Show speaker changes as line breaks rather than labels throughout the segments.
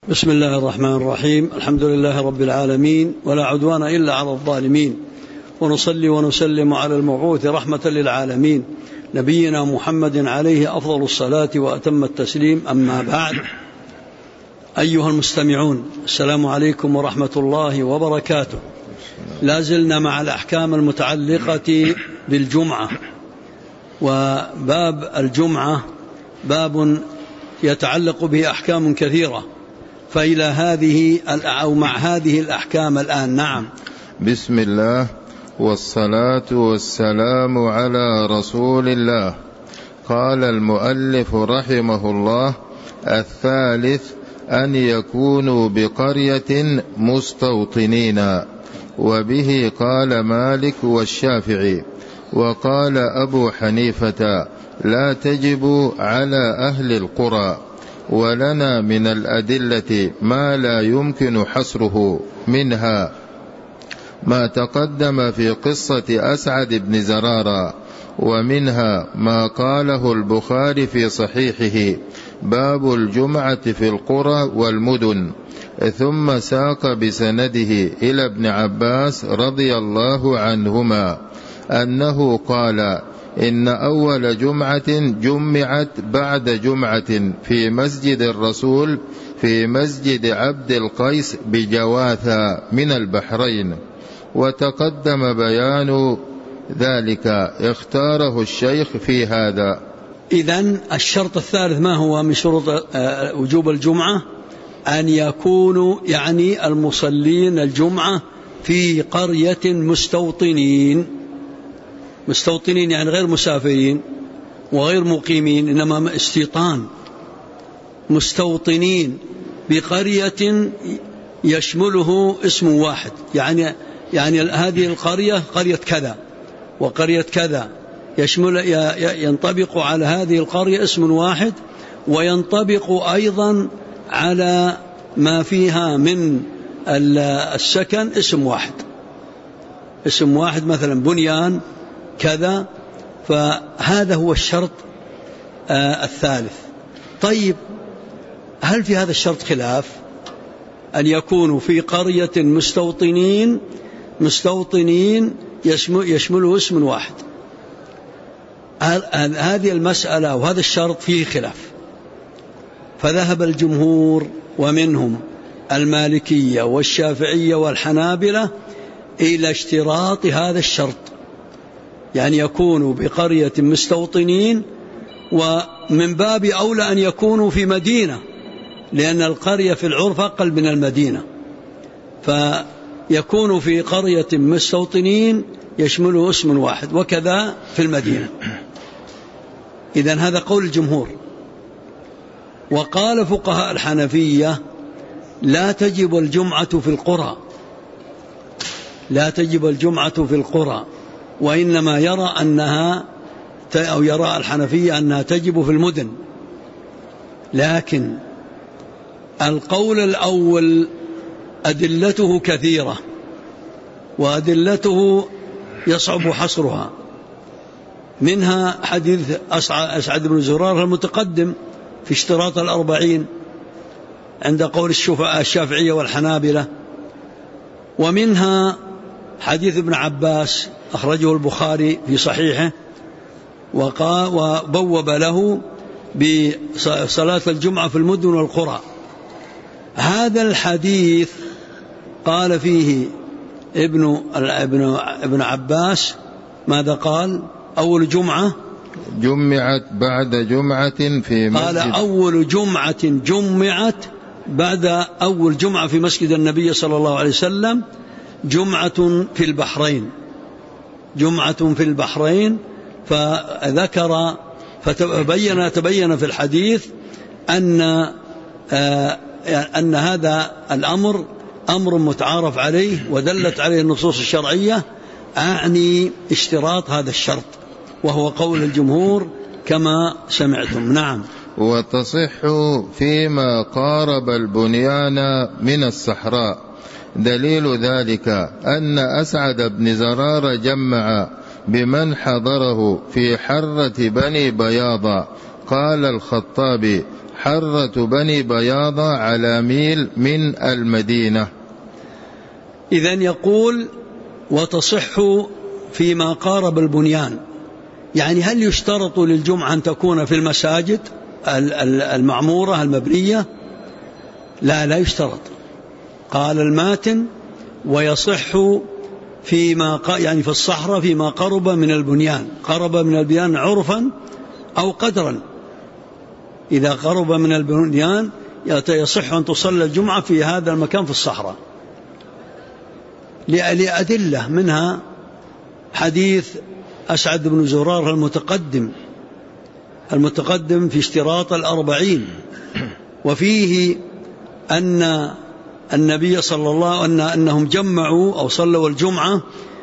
بسم الله الرحمن الرحيم. الحمد لله رب العالمين، ولا عدوان إلا على الظالمين، ونصلي ونسلم على المبعوث رحمة للعالمين نبينا محمد عليه أفضل الصلاة وأتم التسليم. أما بعد، أيها المستمعون، السلام عليكم ورحمة الله وبركاته. لا زلنا مع الأحكام المتعلقة بالجمعة، وباب الجمعة باب يتعلق به أحكام كثيرة، فإلى هذه أو مع هذه الأحكام الآن. نعم.
بسم الله والصلاة والسلام على رسول الله. قال المؤلف رحمه الله: الثالث أن يكونوا بقرية مستوطنين، وبه قال مالك والشافعي، وقال أبو حنيفة: لا تجب على أهل القرى. ولنا من الأدلة ما لا يمكن حصره، منها ما تقدم في قصة أسعد بن زرارة، ومنها ما قاله البخاري في صحيحه: باب الجمعة في القرى والمدن. ثم ساق بسنده إلى ابن عباس رضي الله عنهما أنه قال: إن أول جمعة جمعت بعد جمعة في مسجد الرسول في مسجد عبد القيس بجواثة من البحرين. وتقدم بيان ذلك، اختاره الشيخ في هذا.
إذن الشرط الثالث ما هو من شروط وجوب الجمعة؟ أن يكونوا يعني المصلين الجمعة في قرية مستوطنين يعني غير مسافرين وغير مقيمين، إنما استيطان، مستوطنين بقرية يشمله اسم واحد، يعني هذه القرية قرية كذا وقرية كذا، ينطبق على هذه القرية اسم واحد، وينطبق أيضا على ما فيها من السكن اسم واحد، مثلا بنيان كذا. فهذا هو الشرط الثالث. طيب، هل في هذا الشرط خلاف؟ أن يكونوا في قرية مستوطنين يشمله اسم واحد. هذه المسألة وهذا الشرط فيه خلاف، فذهب الجمهور ومنهم المالكية والشافعية والحنابلة إلى اشتراط هذا الشرط، يعني يكونوا بقرية مستوطنين، ومن باب أولى أن يكونوا في مدينة، لأن القرية في العرف أقل من المدينة، فيكونوا في قرية مستوطنين يشمله اسم واحد، وكذا في المدينة. إذن هذا قول الجمهور. وقال فقهاء الحنفية: لا تجب الجمعة في القرى، وإنما يرى الحنفية أنها تجب في المدن. لكن القول الأول أدلته كثيرة، وأدلته يصعب حصرها. منها حديث أسعد بن زرارة المتقدم في اشتراط 40 عند قول الشافعية والحنابلة، ومنها حديث ابن عباس أخرجه البخاري في صحيحه، وبوب له بصلاة الجمعة في المدن والقرى. هذا الحديث قال فيه ابن عباس ماذا قال؟ أول جمعة
جمعت بعد جمعة في مسجد،
قال أول جمعة جمعت بعد أول جمعة في مسجد النبي صلى الله عليه وسلم جمعة في البحرين. فذكر تبين في الحديث أن هذا الأمر أمر متعارف عليه، ودلت عليه النصوص الشرعية، أعني اشتراط هذا الشرط، وهو قول الجمهور كما سمعتم. نعم.
وتصح فيما قارب البنيان من الصحراء. دليل ذلك أن أسعد بن زرار جمع بمن حضره في حرة بني بياض. قال الخطابي: حرة بني بياضة على ميل من المدينة.
إذن يقول وتصح فيما قارب البنيان، يعني هل يشترط للجمعة أن تكون في المساجد المعمورة المبنية؟ لا يشترط. قال الماتن ويصح فيما يعني في الصحراء فيما قرب من البنيان، قرب من البنيان عرفا أو قدرا. إذا قرب من البنيان يصح أن تصلى الجمعة في هذا المكان في الصحراء لأدلة، منها حديث أسعد بن زرارة المتقدم في اشتراط 40، وفيه أن النبي صلى الله عليه وسلم أنهم جمعوا أو صلوا الجمعة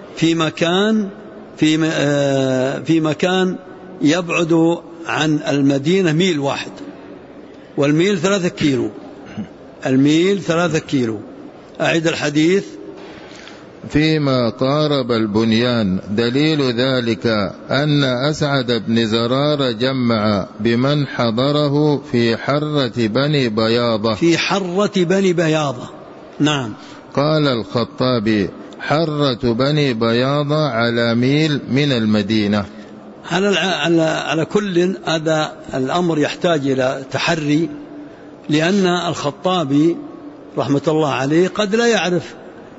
في مكان يبعد عن المدينة ميل واحد، والميل 3 كيلو، الميل 3 كيلو. أعيد الحديث.
فيما قارب البنيان. دليل ذلك أن أسعد بن زرار جمع بمن حضره في حرة بني بياضة. في حرة بني بياضة، نعم. قال الخطابي حرة بني بياضة على ميل من المدينة.
على كل هذا الأمر يحتاج إلى تحري، لأن الخطابي رحمة الله عليه قد لا يعرف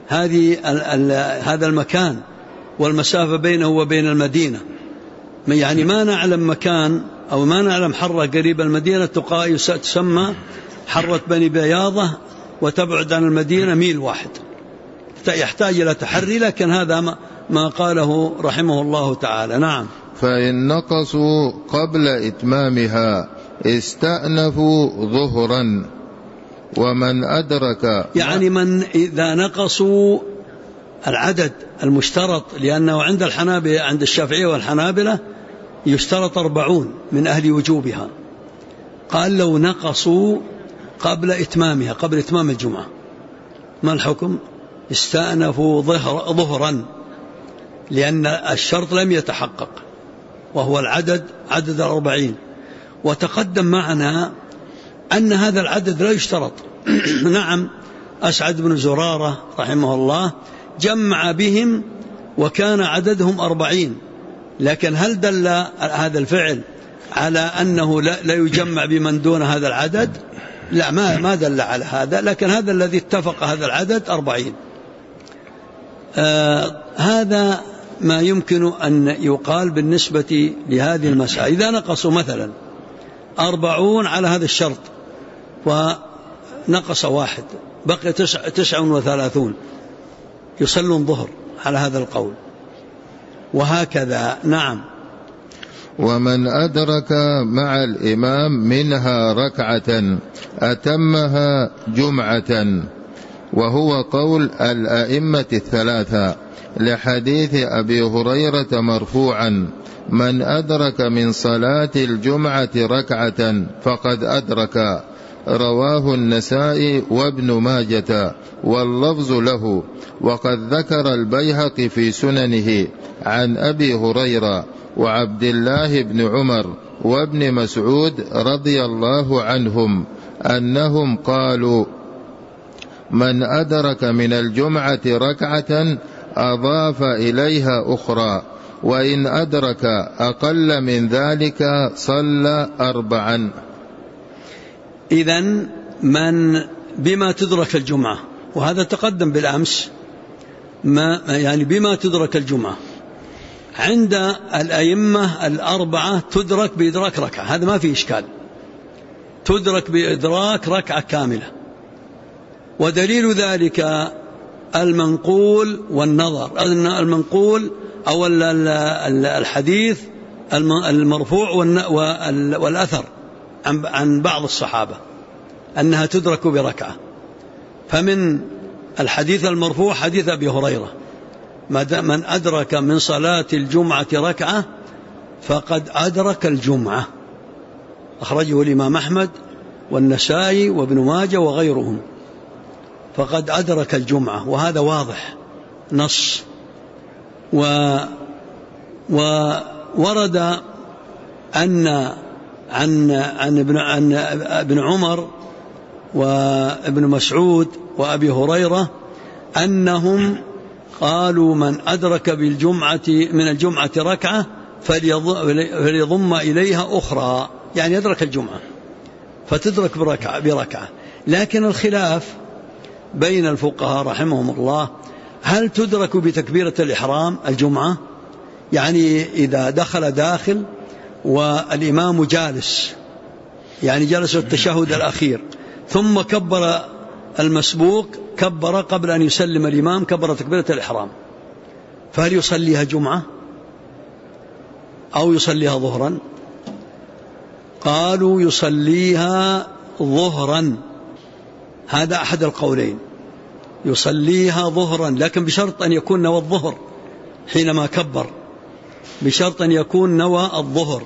هذا المكان والمسافة بينه وبين المدينة، يعني ما نعلم مكان أو ما نعلم حرة قريب المدينة تسمى حرة بني بياضة وتبعد عن المدينة ميل واحد، يحتاج إلى تحري، لكن هذا ما قاله رحمه الله تعالى. نعم.
فإن نقصوا قبل إتمامها استأنفوا ظهرا، ومن أدرك
يعني من إذا نقصوا العدد المشترط، لأنه عند الحنابلة عند الشافعية والحنابلة يشترط 40 من أهل وجوبها، قال لو نقصوا قبل إتمامها قبل إتمام الجمعة ما الحكم؟ استأنفوا ظهرا، لأن الشرط لم يتحقق وهو عدد 40، وتقدم معنا أن هذا العدد لا يشترط. نعم، أسعد بن زرارة رحمه الله جمع بهم وكان عددهم 40، لكن هل دل هذا الفعل على أنه لا يجمع بمن دون هذا العدد؟ لا، ما دل على هذا، لكن هذا الذي اتفق هذا العدد 40. هذا ما يمكن أن يقال بالنسبة لهذه المسألة. إذا نقصوا مثلا 40 على هذا الشرط ونقص واحد بقي 39 يصلون ظهر على هذا القول، وهكذا. نعم.
ومن أدرك مع الإمام منها ركعة أتمها جمعة، وهو قول الأئمة الثلاثة، لحديث أبي هريرة مرفوعا: من أدرك من صلاة الجمعة ركعة فقد أدرك. رواه النسائي وابن ماجة واللفظ له. وقد ذكر البيهقي في سننه عن أبي هريرة وعبد الله بن عمر وابن مسعود رضي الله عنهم أنهم قالوا: من أدرك من الجمعة ركعة أضاف إليها أخرى، وإن أدرك أقل من ذلك صلى 4.
إذن بما تدرك الجمعة، وهذا تقدم بالأمس، يعني بما تدرك الجمعة عند الأئمة الأربعة تدرك بإدراك ركعة، هذا ما في إشكال، تدرك بإدراك ركعة كاملة. ودليل ذلك المنقول والنظر، أن المنقول أو الحديث المرفوع والأثر عن بعض الصحابة أنها تدرك بركعة. فمن الحديث المرفوع حديث أبي هريرة: من أدرك من صلاة الجمعة ركعة فقد أدرك الجمعة، أخرجه الإمام أحمد والنسائي وابن ماجه وغيرهم، فقد أدرك الجمعة، وهذا واضح نص. وورد أن عن ابن عمر وابن مسعود وأبي هريرة أنهم قالوا من أدرك من الجمعة ركعة فليضم إليها أخرى، يعني يدرك الجمعة فتدرك بركعة. لكن الخلاف بين الفقهاء رحمهم الله، هل تدرك بتكبيرة الإحرام الجمعة؟ يعني إذا داخل والإمام جالس، يعني جلس التشهد الأخير ثم كبر المسبوق، كبر قبل أن يسلم الإمام، كبر تكبيرة الإحرام، فهل يصليها جمعة أو يصليها ظهرا؟ قالوا يصليها ظهرا، هذا أحد القولين، يصليها ظهرا، لكن بشرط أن يكون نوى الظهر حينما كبر، بشرط أن يكون نوى الظهر.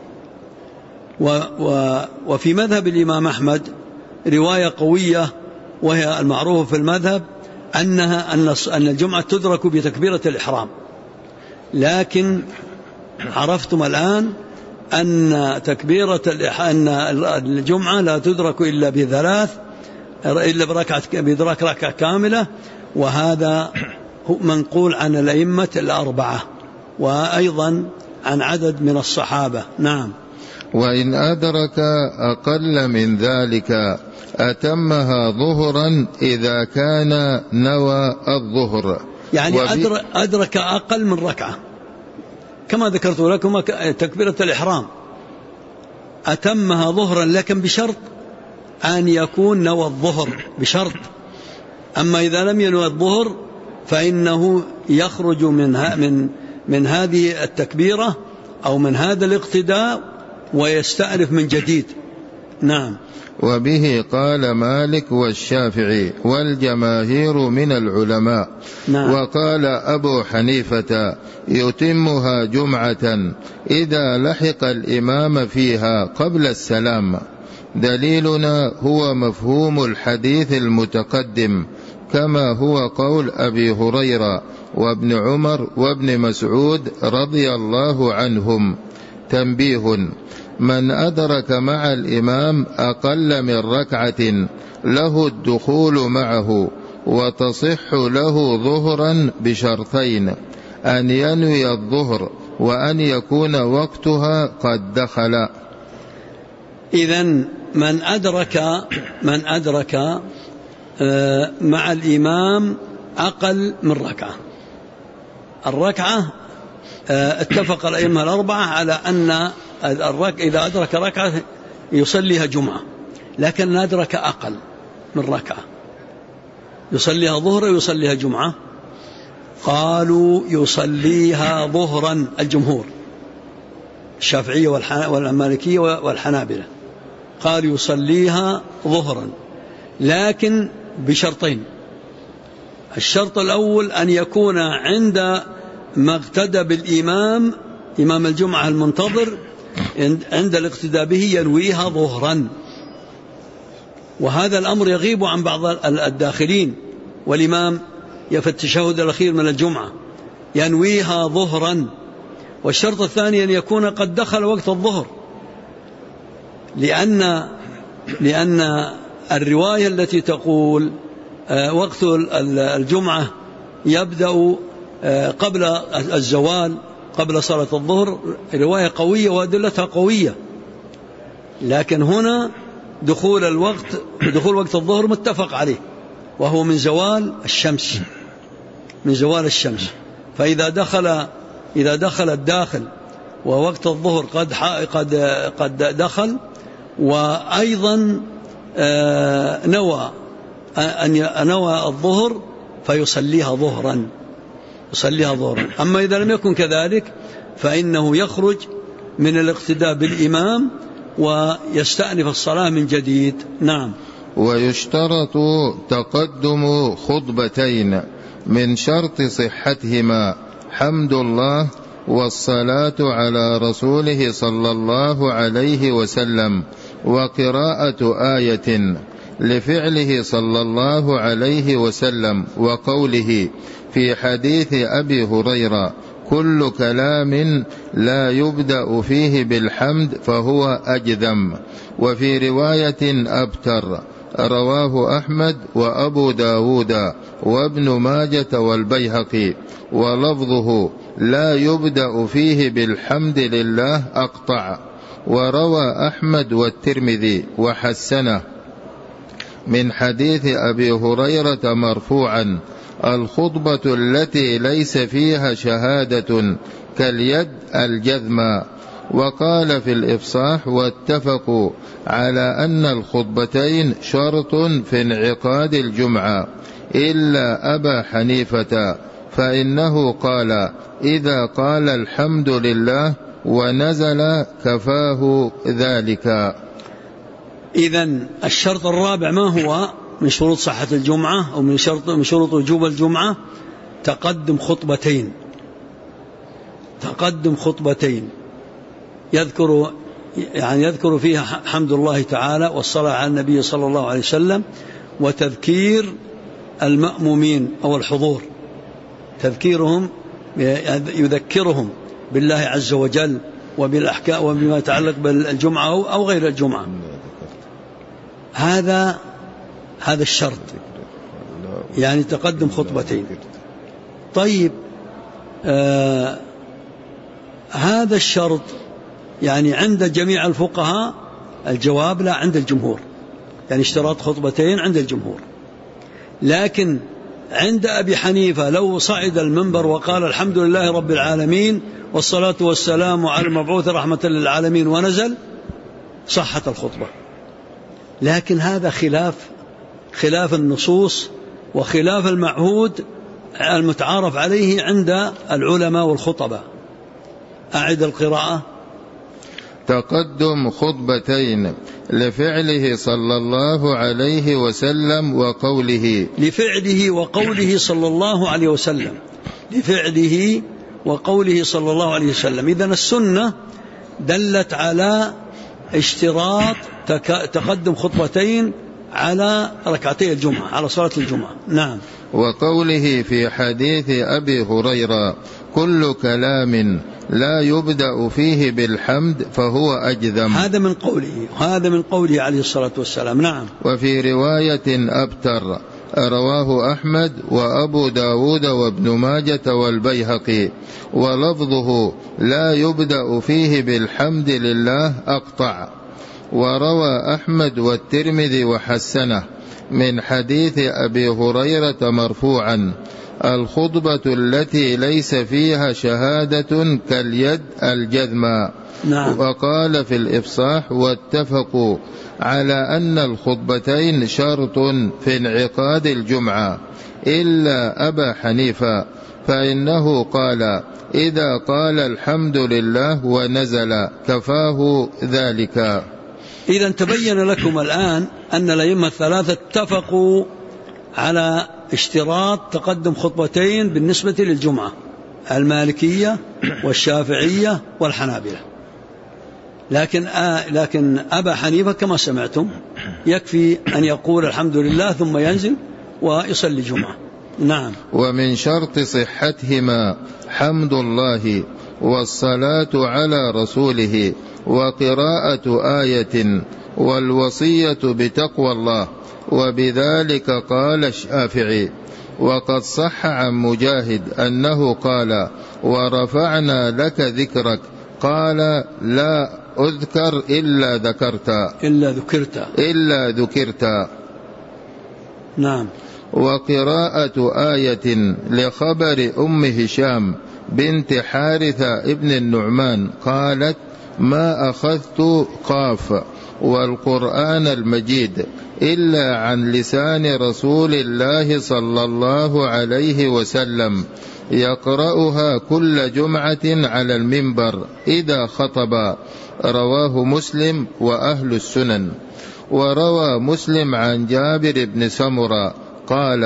وفي مذهب الإمام أحمد رواية قوية وهي المعروف في المذهب أن الجمعة تدرك بتكبيرة الإحرام، لكن عرفتم الآن أن أن الجمعة لا تدرك إلا بإدراك ركعة كاملة، وهذا منقول عن الأئمة الأربعة وأيضا عن عدد من الصحابة. نعم.
وإن أدرك أقل من ذلك أتمها ظهرا إذا كان نوى الظهر،
يعني أدرك أقل من ركعة كما ذكرت لكم تكبيرة الإحرام، أتمها ظهرا، لكن بشرط أن يكون نوى الظهر، بشرط. أما إذا لم ينوى الظهر فإنه يخرج من هذه التكبيرة أو من هذا الاقتداء ويستأنف من جديد. نعم.
وبه قال مالك والشافعي والجماهير من العلماء.
نعم.
وقال أبو حنيفة يتمها جمعة إذا لحق الإمام فيها قبل السلام. دليلنا هو مفهوم الحديث المتقدم، كما هو قول أبي هريرة وابن عمر وابن مسعود رضي الله عنهم. تنبيه: من أدرك مع الإمام أقل من ركعة له الدخول معه، وتصح له ظهرا بشرطين: أن ينوي الظهر وأن يكون وقتها قد دخل.
إذن من أدرك مع الإمام أقل من ركعة، الركعة اتفق الأئمة الأربعة على أن إذا أدرك ركعة يصليها جمعة، لكن أدرك أقل من ركعة يصليها ظهر ويصليها جمعة. قالوا يصليها ظهرا الجمهور، الشافعية والمالكية والحنابلة، قالوا يصليها ظهرا، لكن بشرطين: الشرط الأول أن يكون عند ما اقتدى بالإمام، إمام الجمعة المنتظر، عند الاقتداء به ينويها ظهرا، وهذا الأمر يغيب عن بعض الداخلين، والإمام في التشهد الأخير من الجمعة ينويها ظهرا. والشرط الثاني أن يكون قد دخل وقت الظهر، لأن الرواية التي تقول وقت الجمعة يبدأ قبل الزوال، قبل صلاة الظهر، رواية قوية وأدلتها قوية، لكن هنا دخول وقت الظهر متفق عليه، وهو من زوال الشمس. فإذا دخل الداخل ووقت الظهر قد دخل، وأيضا نوى الظهر، فيصليها ظهرا. أما إذا لم يكن كذلك فإنه يخرج من الاقتداء بالإمام ويستأنف الصلاة من جديد. نعم.
ويشترط تقدم خطبتين من شرط صحتهما حمد الله والصلاة على رسوله صلى الله عليه وسلم وقراءة آية، لفعله صلى الله عليه وسلم وقوله في حديث أبي هريرة: كل كلام لا يبدأ فيه بالحمد فهو أجذم. وفي رواية أبتر، رواه أحمد وأبو داود وابن ماجة والبيهقي، ولفظه لا يبدأ فيه بالحمد لله أقطع. وروى أحمد والترمذي وحسنه من حديث أبي هريرة مرفوعا: الخطبة التي ليس فيها شهادة كاليد الجذمى. وقال في الإفصاح: واتفقوا على أن الخطبتين شرط في انعقاد الجمعة إلا أبا حنيفة، فإنه قال: إذا قال الحمد لله ونزل كفاه ذلك.
إذن الشرط الرابع ما هو من شروط صحة الجمعة أو من شروط وجوب الجمعة؟ تقدم خطبتين يذكر فيها حمد الله تعالى والصلاة على النبي صلى الله عليه وسلم، وتذكير المأمومين أو الحضور، تذكيرهم يذكرهم بالله عز وجل وبالأحكام وبما يتعلق بالجمعة أو غير الجمعة. هذا الشرط، يعني تقدم خطبتين. طيب، هذا الشرط يعني عند جميع الفقهاء الجواب لا، عند الجمهور، يعني اشتراط خطبتين عند الجمهور. لكن عند أبي حنيفة لو صعد المنبر وقال الحمد لله رب العالمين والصلاة والسلام على المبعوث رحمة للعالمين ونزل، صحت الخطبة. لكن هذا خلاف النصوص وخلاف المعهود المتعارف عليه عند العلماء والخطباء. أعد القراءة.
تقدم خطبتين لفعله صلى الله عليه وسلم وقوله
لفعله وقوله صلى الله عليه وسلم، لفعله وقوله صلى الله عليه وسلم. إذن السنة دلت على اشتراط تقدم خطبتين على ركعتي الجمعة، على صلاة الجمعة. نعم.
وقوله في حديث أبي هريرة: كل كلام لا يبدأ فيه بالحمد فهو أجذم.
هذا من قوله عليه الصلاة والسلام. نعم.
وفي رواية أبتر، رواه أحمد وأبو داود وابن ماجة والبيهقي، ولفظه لا يبدأ فيه بالحمد لله أقطع. وروى أحمد والترمذي وحسنه من حديث أبي هريرة مرفوعا: الخطبة التي ليس فيها شهادة كاليد الجذمى.
نعم.
وقال في الإفصاح: واتفقوا على أن الخطبتين شرط في انعقاد الجمعة إلا أبا حنيفة، فإنه قال: إذا قال الحمد لله ونزل كفاه ذلك.
إذن تبين لكم الآن أن الأئمة الثلاثة اتفقوا على اشتراط تقدم خطبتين بالنسبة للجمعة: المالكية والشافعية والحنابلة. لكن أبا حنيفة كما سمعتم يكفي أن يقول الحمد لله ثم ينزل ويصلي جمعة. نعم.
ومن شرط صحتهما حمد الله والصلاة على رسوله وقراءة آية والوصية بتقوى الله، وبذلك قال الشافعي. وقد صح عن مجاهد أنه قال: ورفعنا لك ذكرك، قال: لا أذكر إلا ذكرت.
نعم.
وقراءة آية لخبر أم هشام بنت حارثة ابن النعمان قالت: ما أخذت قاف والقرآن المجيد إلا عن لسان رسول الله صلى الله عليه وسلم، يقرأها كل جمعة على المنبر إذا خطب. رواه مسلم وأهل السنن. وروى مسلم عن جابر بن سمرة قال: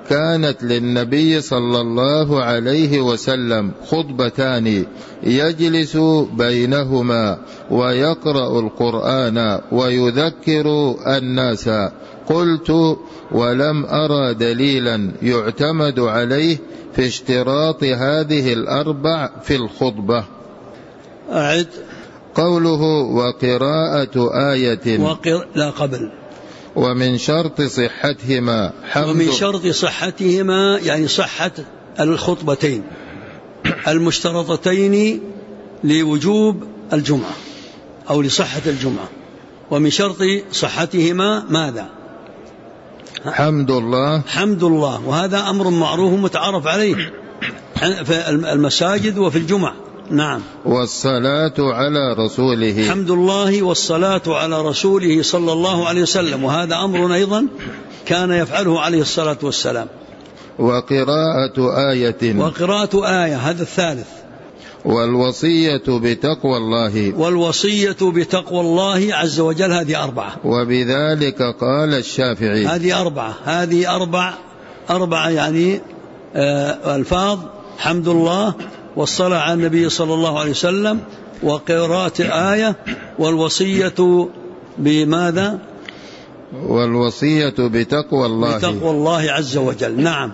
كانت للنبي صلى الله عليه وسلم خطبتان يجلس بينهما ويقرأ القرآن ويذكر الناس. قلت: ولم أرى دليلا يعتمد عليه في اشتراط هذه الأربع في الخطبة.
أعد.
قوله: وقراءة آية
لا قبل.
ومن شرط صحتهما
ومن شرط صحتهما يعني صحة الخطبتين المشترطتين لوجوب الجمعة أو لصحة الجمعة. ومن شرط صحتهما ماذا؟
حمد الله.
حمد الله، وهذا أمر معروف متعارف عليه في المساجد وفي الجمع. نعم.
والصلاة على رسوله.
حمد الله والصلاة على رسوله صلى الله عليه وسلم، وهذا أمر أيضا كان يفعله عليه الصلاة والسلام.
وقراءة آية.
وقراءة آية، هذا الثالث.
والوصية بتقوى الله.
والوصية بتقوى الله عز وجل، هذه أربعة.
وبذلك قال الشافعي.
هذه أربعة، هذه أربعة يعني ألفاظ: حمد الله، والصلاة على النبي صلى الله عليه وسلم، وقراءة آية، والوصية بماذا؟
والوصية بتقوى الله.
بتقوى الله عز وجل. نعم.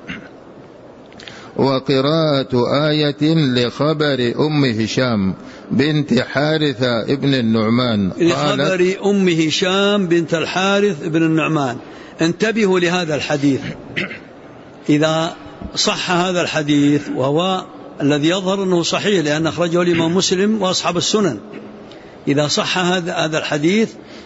وقراءة آية لخبر أم هشام بنت حارثة ابن النعمان.
لخبر أم هشام بنت الحارث ابن النعمان. انتبهوا لهذا الحديث. إذا صح هذا الحديث، وهو الذي يظهر أنه صحيح لأن أخرجه الإمام مسلم وأصحاب السنن، إذا صح هذا الحديث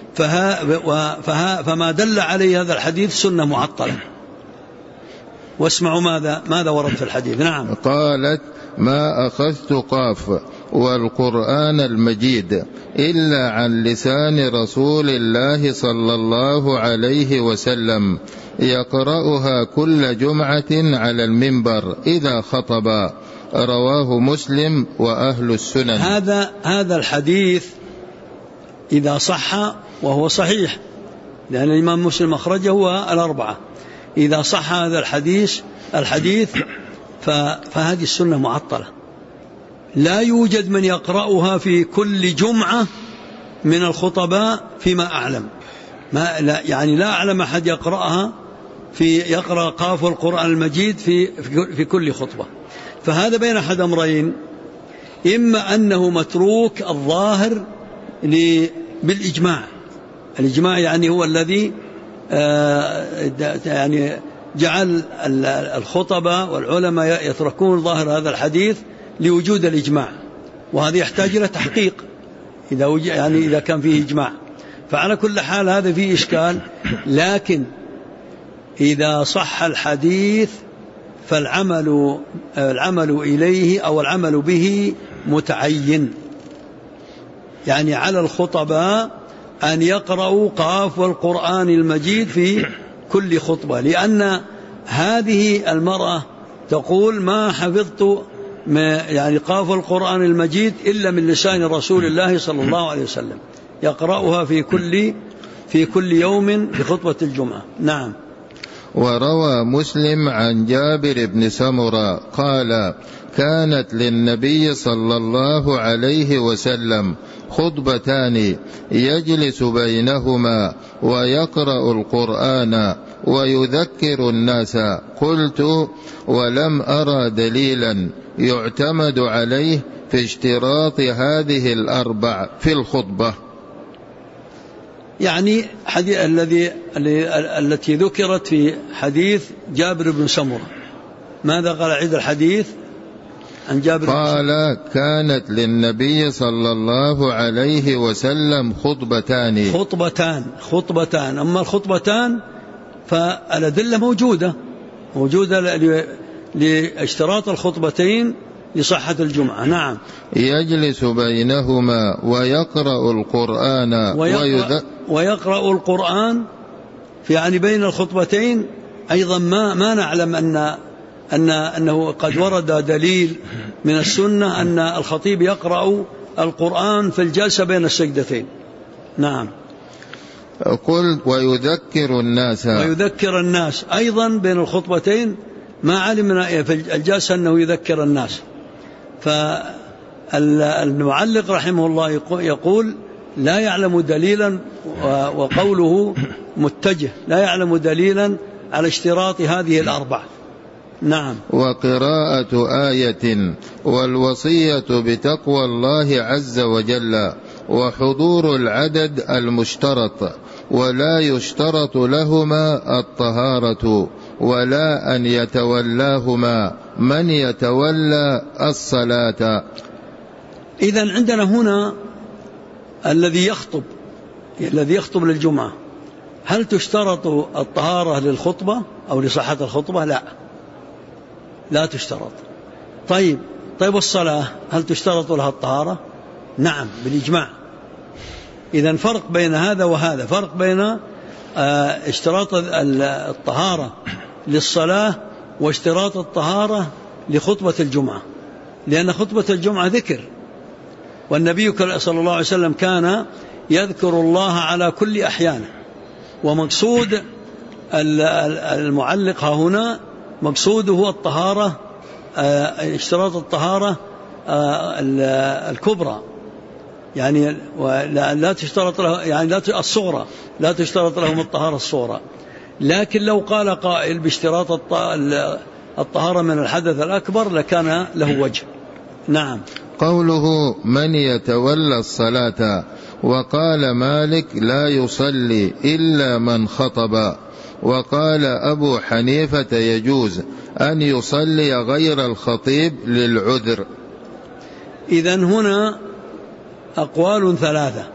فما دل عليه هذا الحديث سنة معطلة. واسمعوا ماذا ورد في الحديث. نعم.
قالت: ما أخذت قاف والقرآن المجيد إلا عن لسان رسول الله صلى الله عليه وسلم يقرأها كل جمعة على المنبر إذا خطب. رواه مسلم وأهل السنن.
هذا الحديث إذا صح، وهو صحيح لأن الإمام مسلم أخرجه والأربعة، إذا صح هذا الحديث فهذه السنة معطلة. لا يوجد من يقرأها في كل جمعة من الخطباء فيما أعلم. لا أعلم أحد يقرأ قاف القرآن المجيد في كل خطبة. فهذا بين أحد أمرين: إما أنه متروك الظاهر بالإجماع. الإجماع يعني هو الذي يعني جعل الخطباء والعلماء يتركون ظاهر هذا الحديث لوجود الإجماع، وهذا يحتاج إلى تحقيق إذا كان فيه إجماع. فعلى كل حال هذا فيه إشكال. لكن إذا صح الحديث فالعمل إليه أو العمل به متعين، يعني على الخطباء أن يقرأوا قاف والقرآن المجيد في كل خطبة، لأن هذه المرأة تقول: ما حفظت يعني قاف القرآن المجيد إلا من لسان رسول الله صلى الله عليه وسلم، يقرأها في كل يوم في خطبة الجمعة. نعم.
وروى مسلم عن جابر بن سمرة قال: كانت للنبي صلى الله عليه وسلم خطبتان يجلس بينهما ويقرأ القرآن ويذكر الناس. قلت: ولم أرى دليلا يعتمد عليه في اشتراط هذه الأربع في الخطبة.
يعني التي ذكرت في حديث جابر بن سمرة، ماذا قال؟ عيد الحديث عن جابر.
قال: كانت للنبي صلى الله عليه وسلم خطبتان. أما الخطبتان فالأدلة موجودة لاشتراط الخطبتين لصحة الجمعة. نعم. يجلس بينهما ويقرأ القرآن
ويقرأ القرآن يعني بين الخطبتين أيضا ما نعلم أنه قد ورد دليل من السنة أن الخطيب يقرأ القرآن في الجلسة بين السجدتين. نعم.
قل ويذكر
الناس أيضا بين الخطبتين، ما علمنا في الجلسة أنه يذكر الناس. فالمعلق رحمه الله يقول لا يعلم دليلا، وقوله متجه لا يعلم دليلا على اشتراط هذه الأربع. نعم.
وقراءة آية والوصية بتقوى الله عز وجل وحضور العدد المشترط، ولا يشترط لهما الطهارة، ولا أن يتولاهما من يتولى الصلاة.
إذن عندنا هنا الذي يخطب للجمعة، هل تشترط الطهارة للخطبة أو لصحة الخطبة؟ لا تشترط. طيب والصلاة هل تشترط لها الطهارة؟ نعم بالإجماع. إذن فرق بين هذا وهذا، فرق بين اشتراط الطهارة للصلاة واشتراط الطهارة لخطبة الجمعة، لأن خطبة الجمعة ذكر، والنبي صلى الله عليه وسلم كان يذكر الله على كل أحيانه. ومقصود المعلق هنا مقصوده هو الطهارة، اشتراط الطهارة الكبرى، يعني لا تشترط له، يعني الصغرى لا تشترط لهم الطهارة الصغرى. لكن لو قال قائل باشتراط الطهارة من الحدث الأكبر لكان له وجه. نعم.
قوله من يتولى الصلاة، وقال مالك لا يصلي إلا من خطب، وقال أبو حنيفة يجوز أن يصلي غير الخطيب للعذر.
إذن هنا أقوال ثلاثة.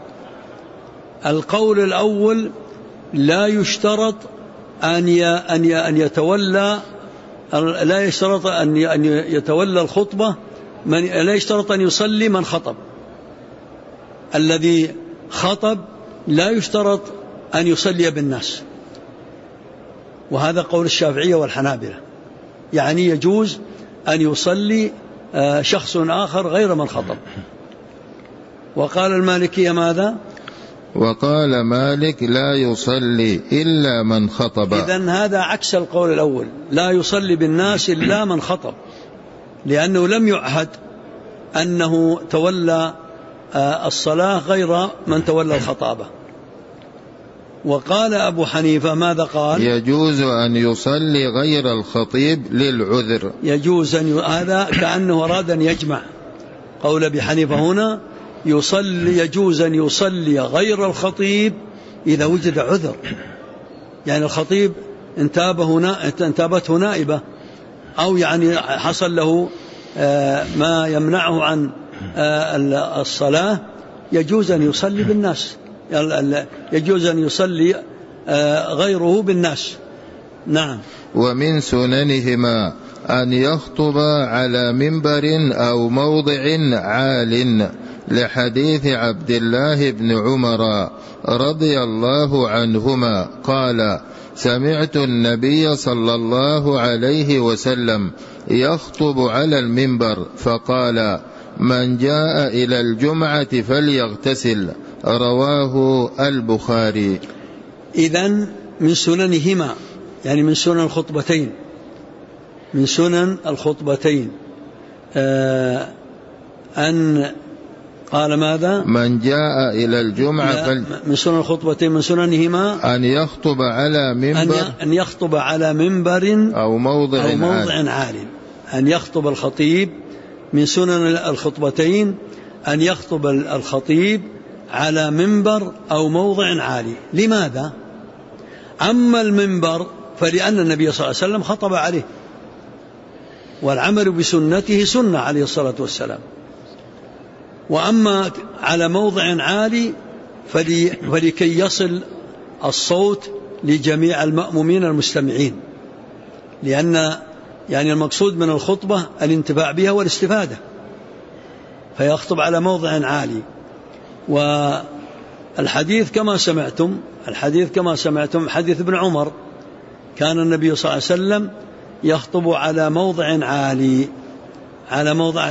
القول الأول لا يشترط أن يتولى، لا يشترط أن يتولى الخطبة، لا يشترط أن يصلي من خطب. الذي خطب لا يشترط أن يصلي بالناس، وهذا قول الشافعية والحنابلة، يعني يجوز أن يصلي شخص آخر غير من خطب. وقال المالكية ماذا؟
وقال مالك لا يصلي إلا من خطب.
إذن هذا عكس القول الأول، لا يصلي بالناس إلا من خطب، لأنه لم يعهد أنه تولى الصلاة غير من تولى الخطابة. وقال أبو حنيفة ماذا قال؟
يجوز أن يصلي غير الخطيب للعذر.
يجوز هذا كأنه أراد أن يجمع قول أبي حنيفة هنا، يجوز أن يصلي غير الخطيب إذا وجد عذر، يعني الخطيب انتابته نائبة، أو يعني حصل له ما يمنعه عن الصلاة، يجوز أن يصلي بالناس، يجوز أن يصلي غيره بالناس. نعم.
ومن سننهما أن يخطب على منبر أو موضع عال، لحديث عبد الله بن عمر رضي الله عنهما قال سمعت النبي صلى الله عليه وسلم يخطب على المنبر فقال من جاء إلى الجمعة فليغتسل، رواه البخاري.
إذن من سننهما، يعني من سنن الخطبتين، من سنن الخطبتين أن قال ماذا؟
من جاء إلى الجمعة
من سنن الخطبتين من سننهما
أن يخطب على منبر،
أن يخطب على منبر
أو موضع
عال. أن يخطب الخطيب، من سنن الخطبتين أن يخطب الخطيب على منبر أو موضع عالي. لماذا؟ أما المنبر فلأن النبي صلى الله عليه وسلم خطب عليه، والعمل بسنته سنة عليه الصلاة والسلام. وأما على موضع عالي فلكي يصل الصوت لجميع المأمومين المستمعين، لأن يعني المقصود من الخطبة الانتفاع بها والاستفادة، فيخطب على موضع عالي. والحديث كما سمعتم حديث ابن عمر، كان النبي صلى الله عليه وسلم يخطب على موضع عالي، على موضع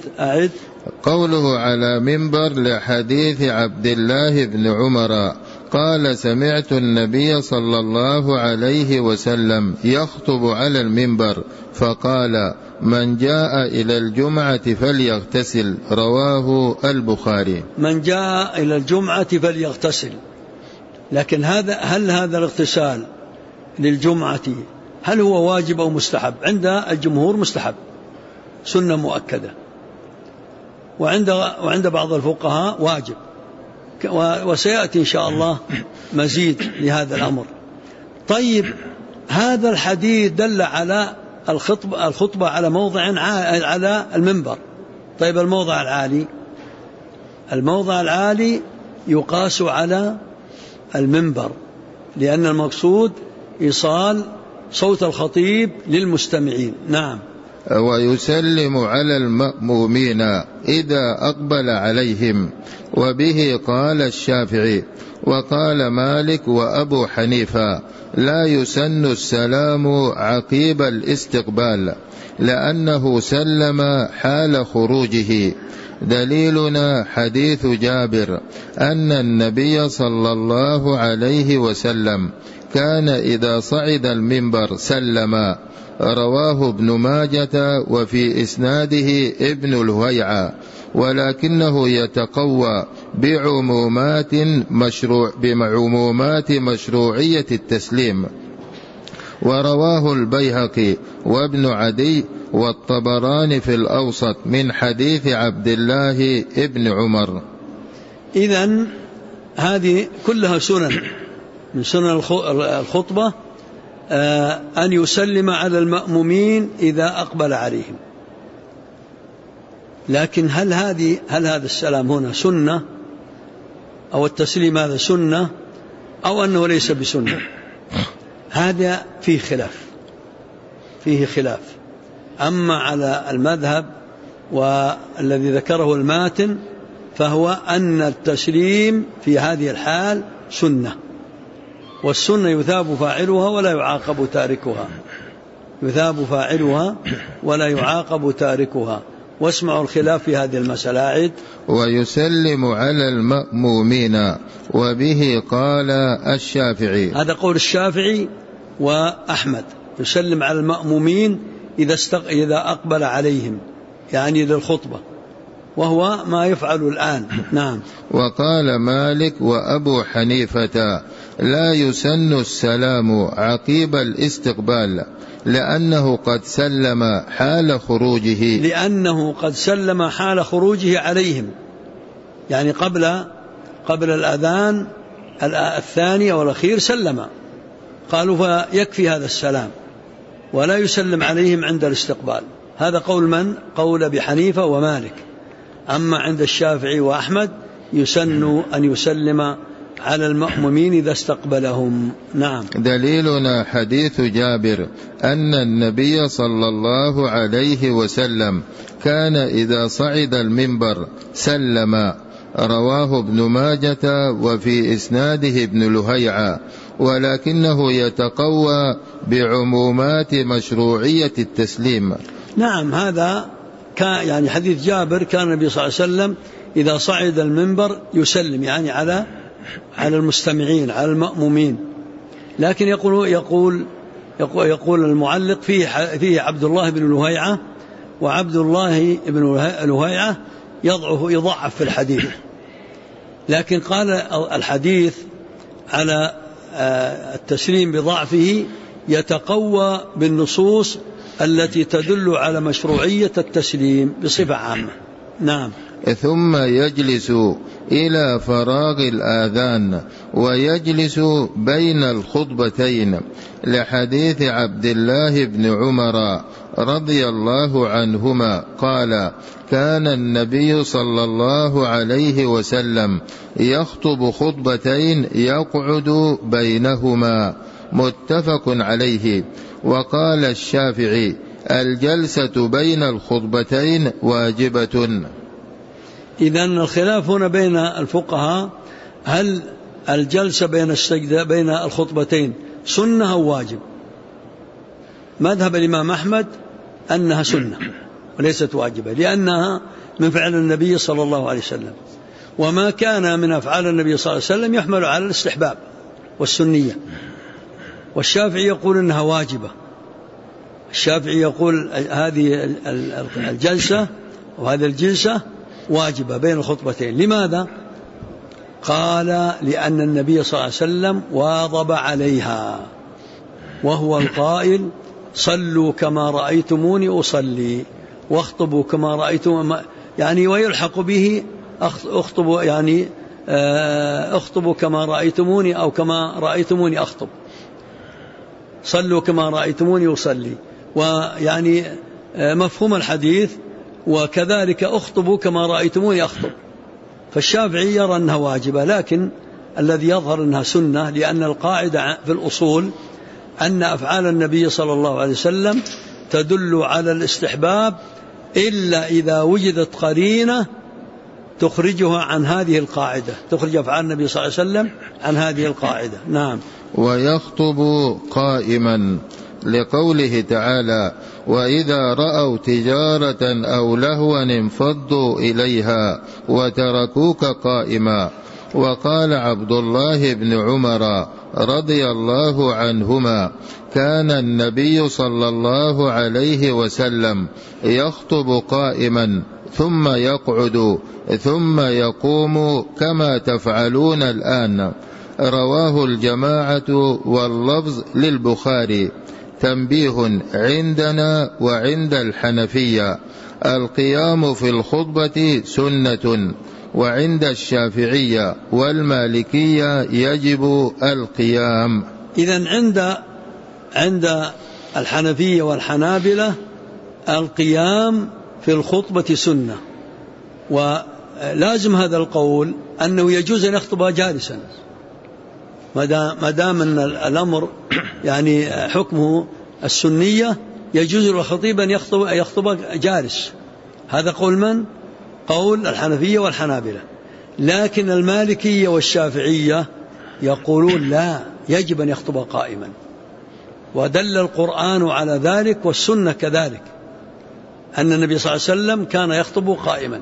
أعد
قوله على منبر لحديث عبد الله بن عمر قال سمعت النبي صلى الله عليه وسلم يخطب على المنبر فقال من جاء إلى الجمعة فليغتسل، رواه البخاري.
من جاء إلى الجمعة فليغتسل، لكن هل هذا الاغتسال للجمعة هل هو واجب أو مستحب؟ عند الجمهور مستحب، سنة مؤكدة، وعند بعض الفقهاء واجب، وسيأتي إن شاء الله مزيد لهذا الأمر. طيب، هذا الحديث دل على الخطبة على موضع على المنبر. طيب، الموضع العالي يقاس على المنبر، لأن المقصود إيصال صوت الخطيب للمستمعين. نعم.
ويسلم على المأمومين إذا أقبل عليهم، وبه قال الشافعي وقال مالك وأبو حنيفة لا يسن السلام عقيب الاستقبال لأنه سلم حال خروجه. دليلنا حديث جابر أن النبي صلى الله عليه وسلم كان إذا صعد المنبر سلم، رواه ابن ماجة وفي إسناده ابن الهيعة، ولكنه يتقوى بعمومات مشروعية التسليم. ورواه البيهقي وابن عدي والطبراني في الأوسط من حديث عبد الله ابن عمر.
إذن هذه كلها سنن من سنن الخطبة، أن يسلم على المأمومين إذا أقبل عليهم. لكن هل هذا السلام هنا سنة، أو التسليم هذا سنة، أو أنه ليس بسنة؟ هذا فيه خلاف. أما على المذهب والذي ذكره الماتن فهو أن التسليم في هذه الحال سنة، والسنة يثاب فاعلها ولا يعاقب تاركها. واسمعوا الخلاف في هذه المسألة.
ويسلم على المأمومين، وبه قال الشافعي.
هذا قول الشافعي وأحمد، يسلم على المأمومين إذا أقبل عليهم، يعني للخطبة، وهو ما يفعل الآن. نعم.
وقال مالك وأبو حنيفة لا يسن السلام عقيب الاستقبال لأنه قد سلم حال خروجه عليهم، يعني قبل الأذان الثاني أو الأخير سلم، قالوا فيكفي هذا السلام ولا يسلم عليهم عند الاستقبال. هذا قول من؟ قول أبي حنيفة ومالك. أما عند الشافعي وأحمد يسن أن يسلم على المأمومين إذا استقبلهم. نعم. دليلنا حديث جابر أن النبي صلى الله عليه وسلم كان إذا صعد المنبر سلم، رواه ابن ماجة وفي إسناده ابن الهيعة، ولكنه يتقوى بعمومات مشروعية التسليم.
نعم، هذا يعني حديث جابر كان النبي صلى الله عليه وسلم إذا صعد المنبر يسلم، يعني على المستمعين، على المأمومين. لكن يقول المعلق فيه عبد الله بن الهيعة، وعبد الله بن الهيعة يضعف في الحديث، لكن قال الحديث على التسليم بضعفه يتقوى بالنصوص التي تدل على مشروعية التسليم بصفة عامة. نعم.
ثم يجلس إلى فراغ الآذان ويجلس بين الخطبتين، لحديث عبد الله بن عمر رضي الله عنهما قال كان النبي صلى الله عليه وسلم يخطب خطبتين يقعد بينهما، متفق عليه. وقال الشافعي الجلسة بين الخطبتين واجبة.
إذن الخلاف هنا بين الفقهاء، هل الجلسة بين الخطبتين سنة أو واجب؟ مذهب الإمام أحمد أنها سنة وليست واجبة، لأنها من فعل النبي صلى الله عليه وسلم. وما كان من أفعال النبي صلى الله عليه وسلم يحمل على الاستحباب والسنية. والشافعي يقول إنها واجبة. الشافعي يقول هذه الجلسة وهذه الجلسة واجبة بين الخطبتين. لماذا؟ قال لأن النبي صلى الله عليه وسلم واظب عليها، وهو القائل صلوا كما رأيتموني أصلي واخطبوا كما رأيتم، يعني ويلحق به اخطبوا، يعني اخطبوا كما رأيتموني أو كما رأيتموني أخطب، صلوا كما رأيتموني أصلي، ويعني مفهوم الحديث وكذلك اخطبوا كما رأيتموني أخطب. فالشافعي يرى أنها واجبة، لكن الذي يظهر أنها سنة، لأن القاعدة في الأصول أن أفعال النبي صلى الله عليه وسلم تدل على الاستحباب إلا إذا وجدت قرينة تخرجها عن هذه القاعدة، تخرج أفعال النبي صلى الله عليه وسلم عن هذه القاعدة. نعم.
ويخطب قائما لقوله تعالى وإذا رأوا تجارة أو لهوا انفضوا إليها وتركوك قائما. وقال عبد الله بن عمر رضي الله عنهما كان النبي صلى الله عليه وسلم يخطب قائما ثم يقعد ثم يقوم كما تفعلون الآن. رواه الجماعة واللفظ للبخاري. تنبيه عندنا وعند الحنفية القيام في الخطبة سنة، وعند الشافعية والمالكية يجب القيام.
إذن عند الحنفية والحنابلة القيام في الخطبة سنة، ولازم هذا القول أنه يجوز أن يخطب جالسا، ما دام أن الأمر يعني حكمه السنية، يجوز للخطيب أن يخطب جالس. هذا قول من؟ قول الحنفية والحنابلة. لكن المالكية والشافعية يقولون لا، يجب أن يخطب قائما، ودل القرآن على ذلك والسنة كذلك، أن النبي صلى الله عليه وسلم كان يخطب قائما.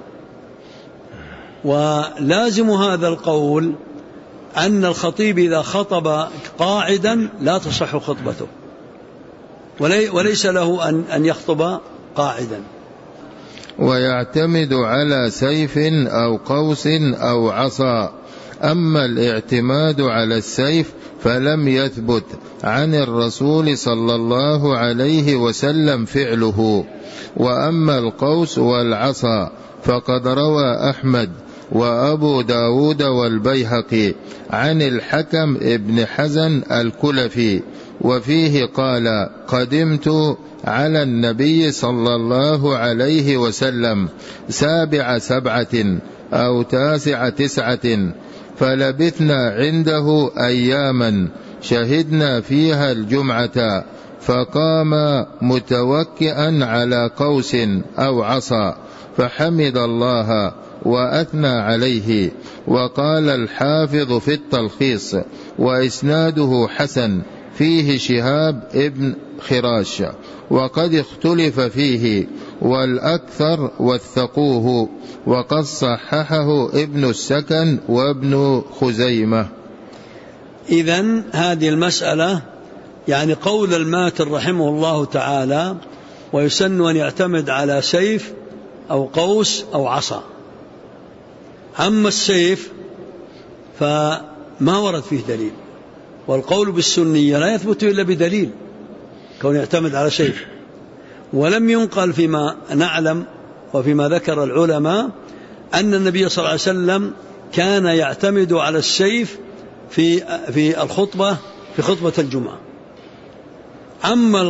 ولازم هذا القول أن الخطيب إذا خطب قاعدا لا تصح خطبته، وليس له أن يخطب قاعدا.
ويعتمد على سيف أو قوس أو عصا. أما الاعتماد على السيف فلم يثبت عن الرسول صلى الله عليه وسلم فعله. وأما القوس والعصا فقد روى أحمد وأبو داود والبيهقي عن الحكم ابن حزن الكلفي، وفيه قال قدمت على النبي صلى الله عليه وسلم 7 سبعة أو 9 9، فلبثنا عنده أياما شهدنا فيها الجمعة، فقام متوكئا على قوس أو عصا فحمد الله وأثنى عليه. وقال الحافظ في التلخيص وإسناده حسن فيه شهاب ابن خراش، وقد اختلف فيه والأكثر وثقوه، وقد صححه ابن السكن وابن خزيمة.
إذن هذه المسألة يعني قول الماتر رحمه الله تعالى ويسن أن يعتمد على سيف أو قوس أو عصا. أما السيف فما ورد فيه دليل، والقول بالسنية لا يثبت إلا بدليل كون يعتمد على سيف. ولم ينقل فيما نعلم وفيما ذكر العلماء أن النبي صلى الله عليه وسلم كان يعتمد على السيف في الخطبة، في خطبة الجمعة. أما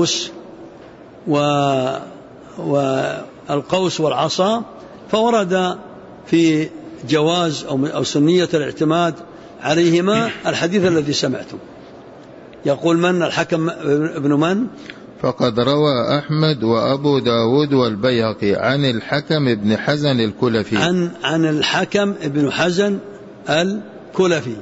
القوس والعصا فورد في جواز أو سنية الاعتماد عليهما الحديث الذي سمعتم. يقول من؟ الحكم ابن من؟
فقد روى أحمد وأبو داود والبيهقي عن الحكم ابن حزن الكلفي،
عن الحكم ابن حزن الكلفي،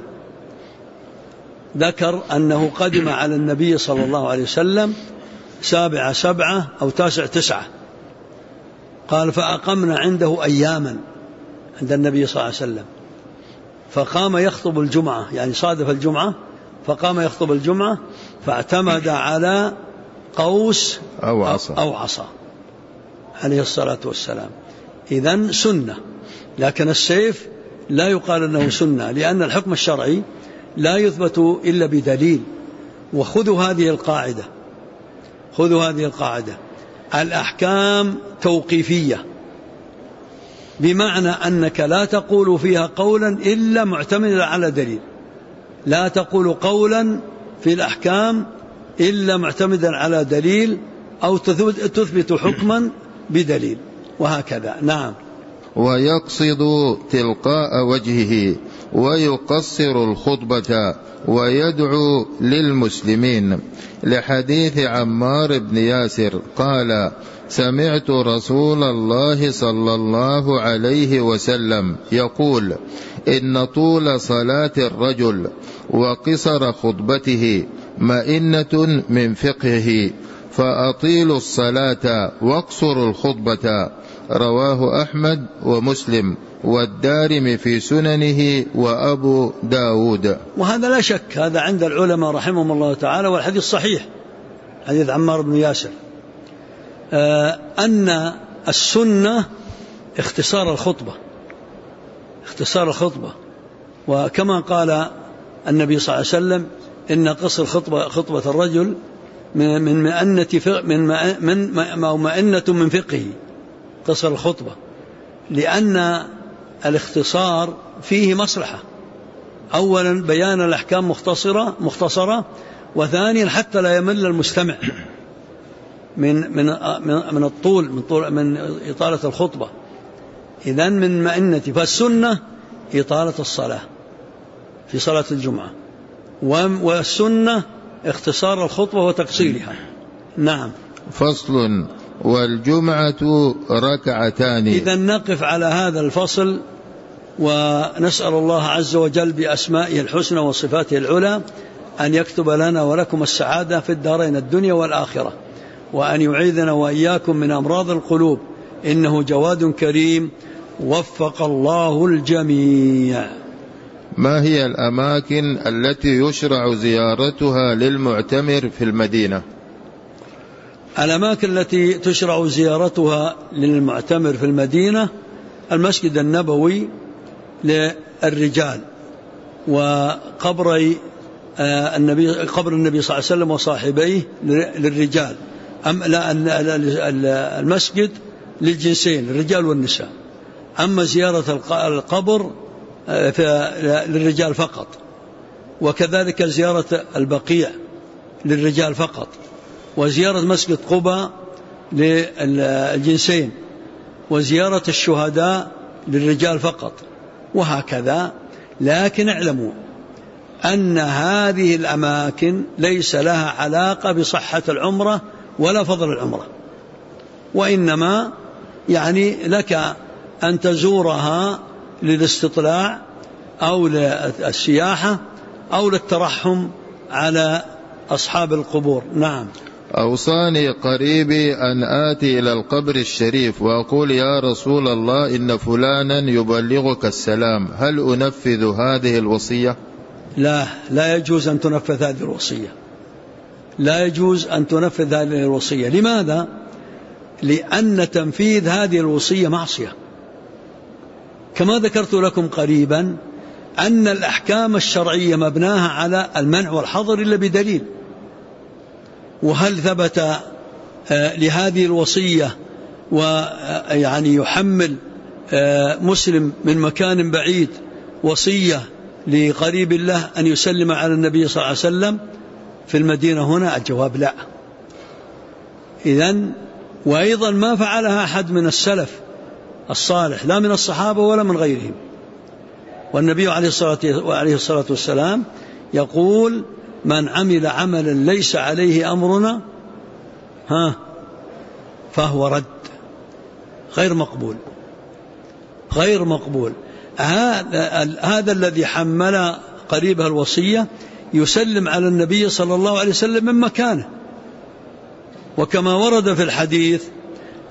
ذكر أنه قدم على النبي صلى الله عليه وسلم 7 سبعة أو 9 9، قال فأقمنا عنده أياما عند النبي صلى الله عليه وسلم، فقام يخطب الجمعة، يعني صادف الجمعة فقام يخطب الجمعة، فاعتمد على قوس أو عصا عليه الصلاة والسلام. إذن سنة، لكن السيف لا يقال أنه سنة، لأن الحكم الشرعي لا يثبت إلا بدليل. وخذوا هذه القاعدة، خذوا هذه القاعدة: الأحكام توقيفية، بمعنى أنك لا تقول فيها قولا إلا معتمدا على دليل، لا تقول قولا في الأحكام إلا معتمدا على دليل، أو تثبت حكما بدليل، وهكذا. نعم.
ويقصد تلقاء وجهه ويقصر الخطبة ويدعو للمسلمين، لحديث عمار بن ياسر قال: سمعت رسول الله صلى الله عليه وسلم يقول: إن طول صلاة الرجل وقصر خطبته مئنة من فقهه، فأطيلوا الصلاة واقصروا الخطبة. رواه أحمد ومسلم والدارمي في سننه وأبو داود.
وهذا لا شك هذا عند العلماء رحمهم الله تعالى، والحديث صحيح، حديث عمار بن ياسر، أن السنة اختصار الخطبة، اختصار الخطبة. وكما قال النبي صلى الله عليه وسلم: إن قصر خطبة الرجل من مئنة من فقهه، قصر الخطبة، لأن الاختصار فيه مصلحة: أولا بيان الأحكام مختصرة، وثانيا حتى لا يمل المستمع من الطول، من إطالة الخطبة. إذن من مئنة، فالسنة إطالة الصلاة في صلاة الجمعة، والسنة اختصار الخطبة وتقصيرها. نعم.
فصل: والجمعة ركعتان.
إذن نقف على هذا الفصل، ونسأل الله عز وجل بأسمائه الحسنى وصفاته العلى أن يكتب لنا ولكم السعادة في الدارين الدنيا والآخرة، وأن يعيذنا وإياكم من أمراض القلوب، إنه جواد كريم. وفق الله الجميع.
ما هي الأماكن التي يشرع زيارتها للمعتمر في المدينة؟
الأماكن التي تشرع زيارتها للمعتمر في المدينة: المسجد النبوي للرجال، وقبر النبي صلى الله عليه وسلم وصاحبيه للرجال، المسجد للجنسين الرجال والنساء. أما زيارة القبر للرجال فقط، وكذلك زيارة البقيع للرجال فقط، وزيارة مسجد قباء للجنسين، وزيارة الشهداء للرجال فقط، وهكذا. لكن اعلموا أن هذه الأماكن ليس لها علاقة بصحة العمرة ولا فضل العمرة، وإنما يعني لك أن تزورها للاستطلاع أو للسياحة أو للترحم على أصحاب القبور. نعم.
أوصاني قريبي أن آتي إلى القبر الشريف وأقول: يا رسول الله، إن فلانا يبلغك السلام، هل أنفذ هذه الوصية؟
لا يجوز أن تنفذ هذه الوصية، لا يجوز أن تنفذ هذه الوصية. لماذا؟ لأن تنفيذ هذه الوصية معصية، كما ذكرت لكم قريبا أن الأحكام الشرعية مبناها على المنع والحظر إلا بدليل. وهل ثبت لهذه الوصية ويعني يحمل مسلم من مكان بعيد وصية لقريب الله أن يسلم على النبي صلى الله عليه وسلم في المدينة هنا؟ الجواب لا. إذن وأيضا ما فعلها أحد من السلف الصالح، لا من الصحابة ولا من غيرهم. والنبي عليه الصلاة والسلام يقول: من عمل عملا ليس عليه أمرنا فهو رد، غير مقبول، غير مقبول. هذا الذي حمل قريبها الوصية يسلم على النبي صلى الله عليه وسلم من مكانه. وكما ورد في الحديث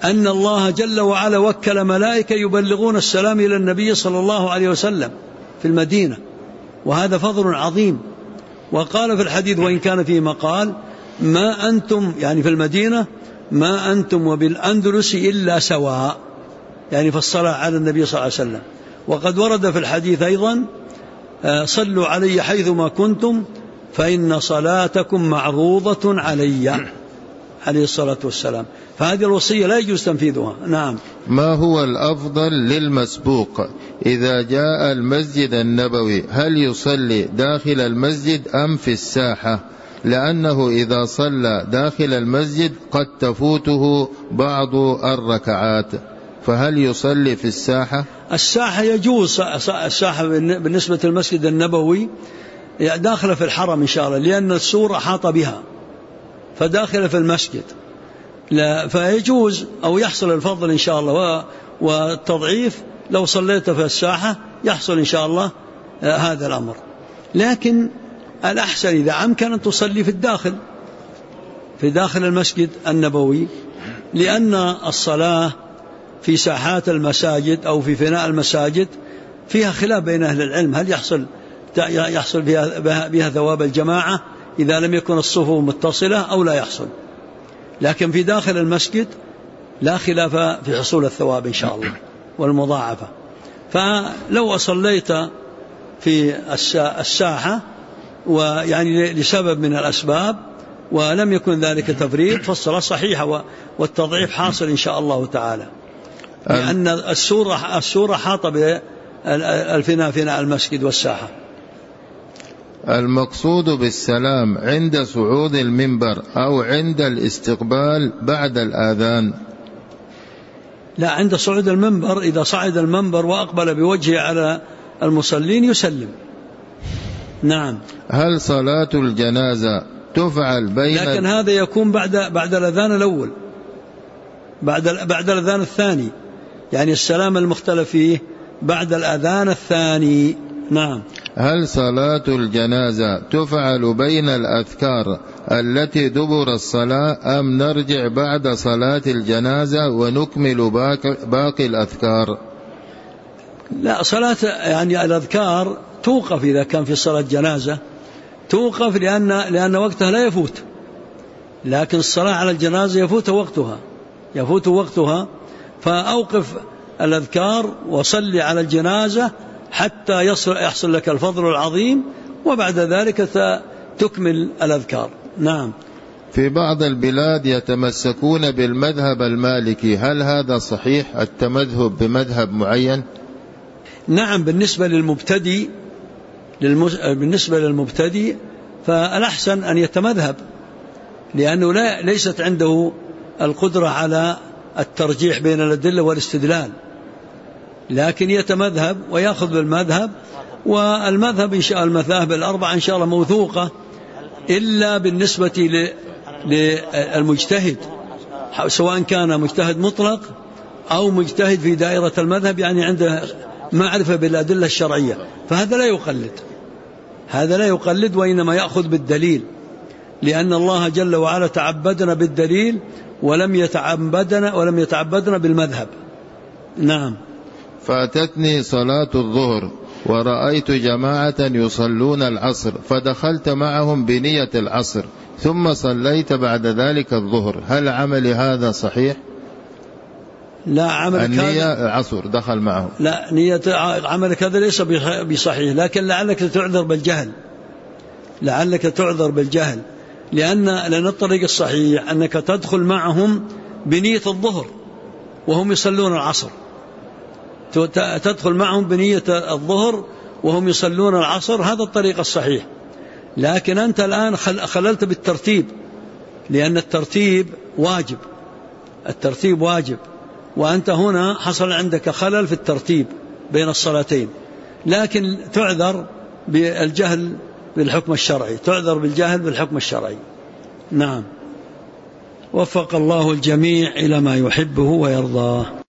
أن الله جل وعلا وكل ملائكة يبلغون السلام إلى النبي صلى الله عليه وسلم في المدينة، وهذا فضل عظيم. وقال في الحديث وإن كان فيه مقال: ما أنتم، يعني في المدينة، ما أنتم وبالأندلس إلا سواء، يعني في الصلاة على النبي صلى الله عليه وسلم. وقد ورد في الحديث أيضا: صلوا علي حيثما كنتم فإن صلاتكم معروضة علي، عليه الصلاة والسلام. فهذه الوصية لا يجوز تنفيذها. نعم.
ما هو الأفضل للمسبوق إذا جاء المسجد النبوي؟ هل يصلي داخل المسجد أم في الساحة؟ لأنه إذا صلى داخل المسجد قد تفوته بعض الركعات، فهل يصلي في الساحة؟
الساحة يجوز. الساحة بالنسبة للمسجد النبوي داخل في الحرم إن شاء الله، لأن السور أحاط بها، فداخل في المسجد، لا فيجوز أو يحصل الفضل إن شاء الله والتضعيف لو صليت في الساحة، يحصل إن شاء الله هذا الأمر. لكن الأحسن إذا أمكن أن تصلي في داخل المسجد النبوي، لأن الصلاة في ساحات المساجد أو في فناء المساجد فيها خلاف بين أهل العلم، هل يحصل بها ثواب الجماعة إذا لم يكن الصفوف متصلة أو لا يحصل. لكن في داخل المسجد لا خلاف في حصول الثواب إن شاء الله والمضاعفة. فلو صليت في الساحة ويعني لسبب من الأسباب ولم يكن ذلك تفريط، فالصلاة صحيحة والتضعيف حاصل إن شاء الله تعالى، لأن السورة حاطة بالفناء فناء المسجد والساحة.
المقصود بالسلام عند صعود المنبر أو عند الاستقبال بعد الآذان؟
لا، عند صعود المنبر. إذا صعد المنبر وأقبل بوجهه على المصلين يسلم. نعم.
هل صلاة الجنازة تفعل
لكن هذا يكون بعد الأذان الأول، بعد الأذان الثاني، يعني السلام المختلف فيه بعد الأذان الثاني. نعم.
هل صلاة الجنازة تفعل بين الأذكار التي دبر الصلاة أم نرجع بعد صلاة الجنازة ونكمل باقي الأذكار؟
لا، صلاة يعني الأذكار توقف إذا كان في صلاة جنازة، توقف لأن وقتها لا يفوت، لكن الصلاة على الجنازة يفوت وقتها، فأوقف الأذكار وصلي على الجنازة حتى يحصل لك الفضل العظيم، وبعد ذلك تكمل الأذكار. نعم.
في بعض البلاد يتمسكون بالمذهب المالكي، هل هذا صحيح التمذهب بمذهب معين؟
نعم. بالنسبة للمبتدئ فالأحسن أن يتمذهب، لأنه ليست عنده القدرة على الترجيح بين الأدلة والاستدلال، لكن يتمذهب ويأخذ بالمذهب. والمذهب إن شاء المذاهب الأربعة إن شاء الله موثوقة، إلا بالنسبة للمجتهد، سواء كان مجتهد مطلق أو مجتهد في دائرة المذهب، يعني عنده معرفة بالأدلة الشرعية، فهذا لا يقلد وإنما يأخذ بالدليل، لأن الله جل وعلا تعبدنا بالدليل ولم يتعبدنا بالمذهب. نعم.
فاتتني صلاة الظهر ورأيت جماعة يصلون العصر، فدخلت معهم بنية العصر ثم صليت بعد ذلك الظهر، هل عملي هذا صحيح؟
لا، عملك
النية العصر دخل معهم.
لا، نية عملك هذا ليس بصحيح، لكن لعلك تعذر بالجهل، لأن الطريق الصحيح أنك تدخل معهم بنية الظهر وهم يصلون العصر، تدخل معهم بنية الظهر وهم يصلون العصر، هذا الطريق الصحيح. لكن أنت الآن خللت بالترتيب، لأن الترتيب واجب، وأنت هنا حصل عندك خلل في الترتيب بين الصلاتين، لكن تعذر بالجهل بالحكم الشرعي. نعم. وفق الله الجميع إلى ما يحبه ويرضاه.